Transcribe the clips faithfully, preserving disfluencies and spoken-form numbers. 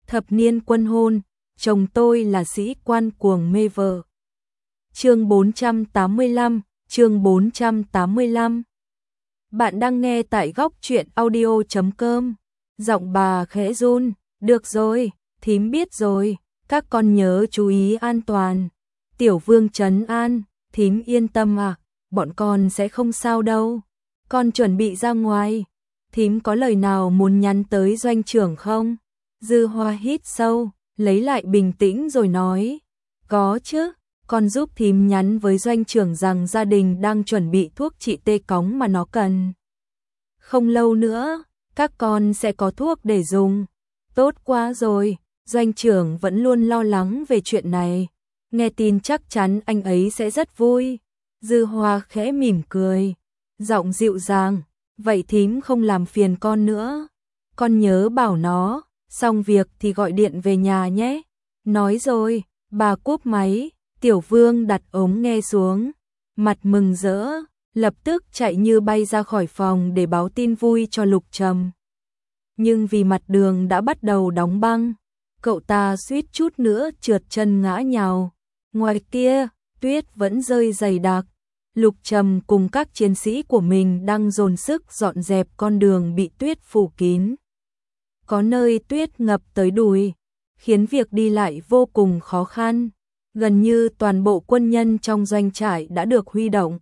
thập niên quân hôn, chồng tôi là sĩ quan cuồng mê vợ. Chương bốn trăm tám mươi lăm, chương bốn trăm tám mươi lăm. Bạn đang nghe tại góc truyện audio chấm com. Giọng bà khẽ run, "Được rồi, thím biết rồi, các con nhớ chú ý an toàn." Tiểu Vương trấn an, "Thím yên tâm à, bọn con sẽ không sao đâu. Con chuẩn bị ra ngoài. Thím có lời nào muốn nhắn tới doanh trưởng không?" Dư Hoa hít sâu, lấy lại bình tĩnh rồi nói, "Có chứ, con giúp thím nhắn với doanh trưởng rằng gia đình đang chuẩn bị thuốc trị tê cóng mà nó cần. Không lâu nữa, các con sẽ có thuốc để dùng." "Tốt quá rồi." Doanh trưởng vẫn luôn lo lắng về chuyện này. Nghe tin chắc chắn anh ấy sẽ rất vui. Dư Hoa khẽ mỉm cười, giọng dịu dàng, "Vậy thím không làm phiền con nữa. Con nhớ bảo nó, xong việc thì gọi điện về nhà nhé." Nói rồi, bà cúp máy. Tiểu Vương đặt ống nghe xuống, mặt mừng rỡ, lập tức chạy như bay ra khỏi phòng để báo tin vui cho Lục Trầm. Nhưng vì mặt đường đã bắt đầu đóng băng, cậu ta suýt chút nữa trượt chân ngã nhào. Ngoài kia, tuyết vẫn rơi dày đặc. Lục Trầm cùng các chiến sĩ của mình đang dồn sức dọn dẹp con đường bị tuyết phủ kín. Có nơi tuyết ngập tới đùi, khiến việc đi lại vô cùng khó khăn. Gần như toàn bộ quân nhân trong doanh trại đã được huy động.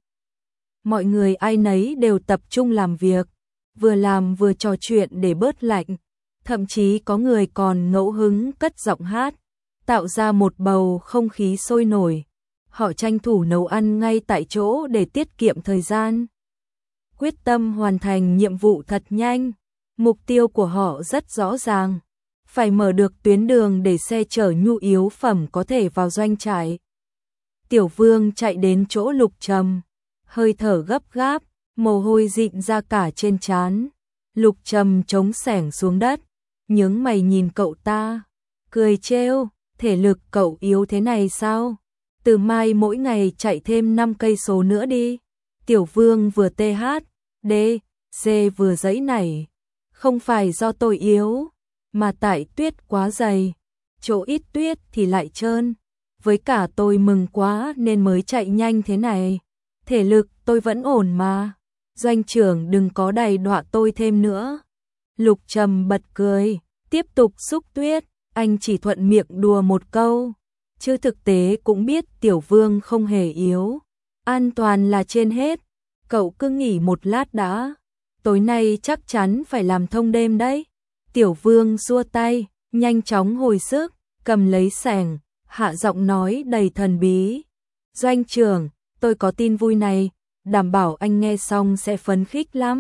Mọi người ai nấy đều tập trung làm việc, vừa làm vừa trò chuyện để bớt lạnh. Thậm chí có người còn ngẫu hứng cất giọng hát, tạo ra một bầu không khí sôi nổi. Họ tranh thủ nấu ăn ngay tại chỗ để tiết kiệm thời gian. Quyết tâm hoàn thành nhiệm vụ thật nhanh. Mục tiêu của họ rất rõ ràng, phải mở được tuyến đường để xe chở nhu yếu phẩm có thể vào doanh trại. Tiểu Vương chạy đến chỗ Lục Trầm, hơi thở gấp gáp, mồ hôi dịn ra cả trên trán. Lục Trầm chống xẻng xuống đất, nhướng mày nhìn cậu ta, cười trêu, "Thể lực cậu yếu thế này sao? Từ mai mỗi ngày chạy thêm năm cây số nữa đi." Tiểu Vương vừa tê hát, đê, xê vừa giãy nảy, "Không phải do tôi yếu, mà tại tuyết quá dày, chỗ ít tuyết thì lại trơn. Với cả tôi mừng quá nên mới chạy nhanh thế này. Thể lực tôi vẫn ổn mà. Doanh trưởng đừng có đày đọa tôi thêm nữa." Lục Trầm bật cười, tiếp tục xúc tuyết. Anh chỉ thuận miệng đùa một câu, chứ thực tế cũng biết Tiểu Vương không hề yếu. An toàn là trên hết. Cậu cứ nghỉ một lát đã. Tối nay chắc chắn phải làm thông đêm đấy. Tiểu Vương xua tay, nhanh chóng hồi sức, cầm lấy xẻng, hạ giọng nói đầy thần bí, "Doanh trưởng, tôi có tin vui này, đảm bảo anh nghe xong sẽ phấn khích lắm."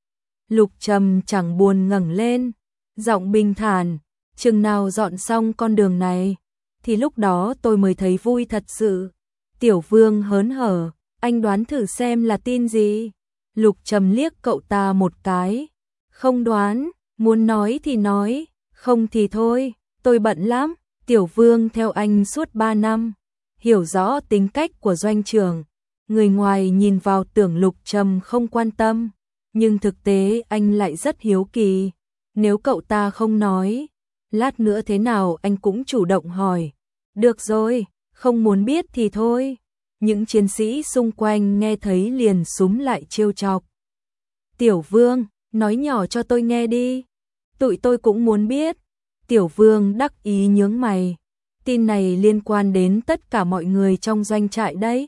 Lục Trầm chẳng buồn ngẩng lên, giọng bình thản, "Chừng nào dọn xong con đường này, thì lúc đó tôi mới thấy vui thật sự." Tiểu Vương hớn hở, "Anh đoán thử xem là tin gì?" Lục Trầm liếc cậu ta một cái, "Không đoán, muốn nói thì nói, không thì thôi, tôi bận lắm." Tiểu Vương theo anh suốt ba năm, hiểu rõ tính cách của doanh trưởng. Người ngoài nhìn vào tưởng Lục Trầm không quan tâm, nhưng thực tế anh lại rất hiếu kỳ. Nếu cậu ta không nói, lát nữa thế nào anh cũng chủ động hỏi. "Được rồi, không muốn biết thì thôi." Những chiến sĩ xung quanh nghe thấy liền xúm lại trêu chọc. "Tiểu Vương, nói nhỏ cho tôi nghe đi. Tụi tôi cũng muốn biết." Tiểu Vương đắc ý nhướng mày, "Tin này liên quan đến tất cả mọi người trong doanh trại đấy.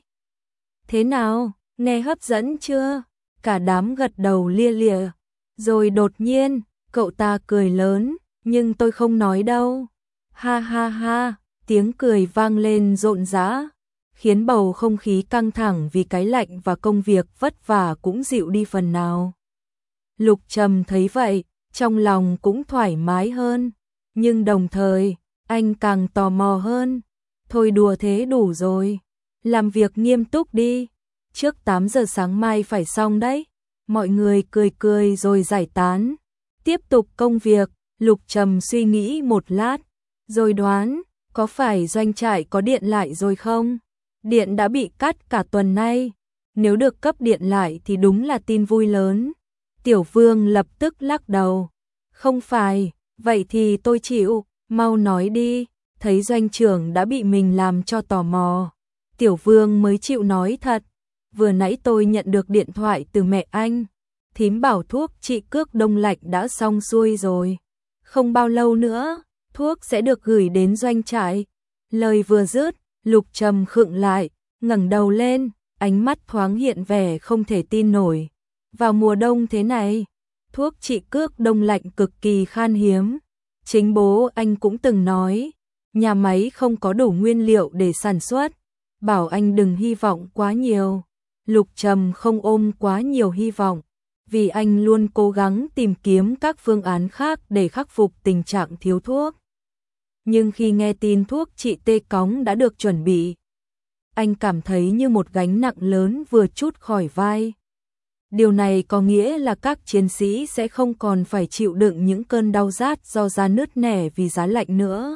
Thế nào, nghe hấp dẫn chưa?" Cả đám gật đầu lia lịa. Rồi đột nhiên, cậu ta cười lớn, "Nhưng tôi không nói đâu." Ha ha ha, tiếng cười vang lên rộn rã, khiến bầu không khí căng thẳng vì cái lạnh và công việc vất vả cũng dịu đi phần nào. Lục Trầm thấy vậy, trong lòng cũng thoải mái hơn, nhưng đồng thời, anh càng tò mò hơn. "Thôi đùa thế đủ rồi, làm việc nghiêm túc đi, trước tám giờ sáng mai phải xong đấy." Mọi người cười cười rồi giải tán. Tiếp tục công việc. Lục Trầm suy nghĩ một lát, rồi đoán, có phải doanh trại có điện lại rồi không? Điện đã bị cắt cả tuần nay, nếu được cấp điện lại thì đúng là tin vui lớn. Tiểu Vương lập tức lắc đầu, "Không phải, vậy thì tôi chịu." Mau nói đi, thấy doanh trưởng đã bị mình làm cho tò mò. Tiểu Vương mới chịu nói thật, vừa nãy tôi nhận được điện thoại từ mẹ anh, thím bảo thuốc trị cước đông lạnh đã xong xuôi rồi. Không bao lâu nữa, thuốc sẽ được gửi đến doanh trại. Lời vừa dứt, Lục Trầm khựng lại, ngẩng đầu lên, ánh mắt thoáng hiện vẻ không thể tin nổi. Vào mùa đông thế này, thuốc trị cước đông lạnh cực kỳ khan hiếm. Chính bố anh cũng từng nói, nhà máy không có đủ nguyên liệu để sản xuất, bảo anh đừng hy vọng quá nhiều. Lục Trầm không ôm quá nhiều hy vọng, vì anh luôn cố gắng tìm kiếm các phương án khác để khắc phục tình trạng thiếu thuốc. Nhưng khi nghe tin thuốc trị tê cóng đã được chuẩn bị, anh cảm thấy như một gánh nặng lớn vừa trút khỏi vai. Điều này có nghĩa là các chiến sĩ sẽ không còn phải chịu đựng những cơn đau rát do da nứt nẻ vì giá lạnh nữa.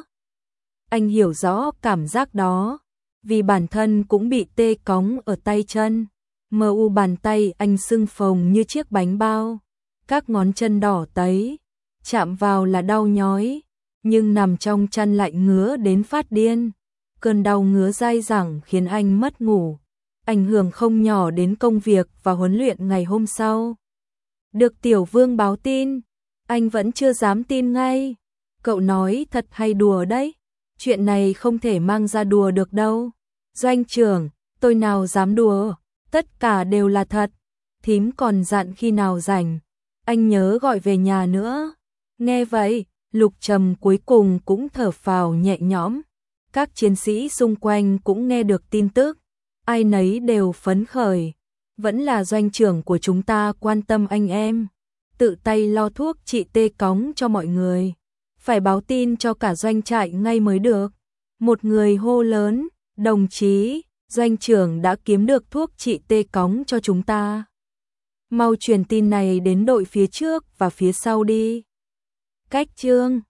Anh hiểu rõ cảm giác đó, vì bản thân cũng bị tê cóng ở tay chân. Mờ u bàn tay anh sưng phồng như chiếc bánh bao, các ngón chân đỏ tấy, chạm vào là đau nhói, nhưng nằm trong chăn lạnh ngứa đến phát điên. Cơn đau ngứa dai dẳng khiến anh mất ngủ, ảnh hưởng không nhỏ đến công việc và huấn luyện ngày hôm sau. Được Tiểu Vương báo tin, anh vẫn chưa dám tin ngay. Cậu nói thật hay đùa đấy? Chuyện này không thể mang ra đùa được đâu. Doanh trưởng, tôi nào dám đùa, tất cả đều là thật. Thím còn dặn khi nào rảnh, anh nhớ gọi về nhà nữa. Nghe vậy, Lục Trầm cuối cùng cũng thở phào nhẹ nhõm. Các chiến sĩ xung quanh cũng nghe được tin tức, ai nấy đều phấn khởi. Vẫn là doanh trưởng của chúng ta quan tâm anh em, tự tay lo thuốc trị tê cóng cho mọi người. Phải báo tin cho cả doanh trại ngay mới được. Một người hô lớn, đồng chí, doanh trưởng đã kiếm được thuốc trị tê cóng cho chúng ta. Mau truyền tin này đến đội phía trước và phía sau đi. Cách chương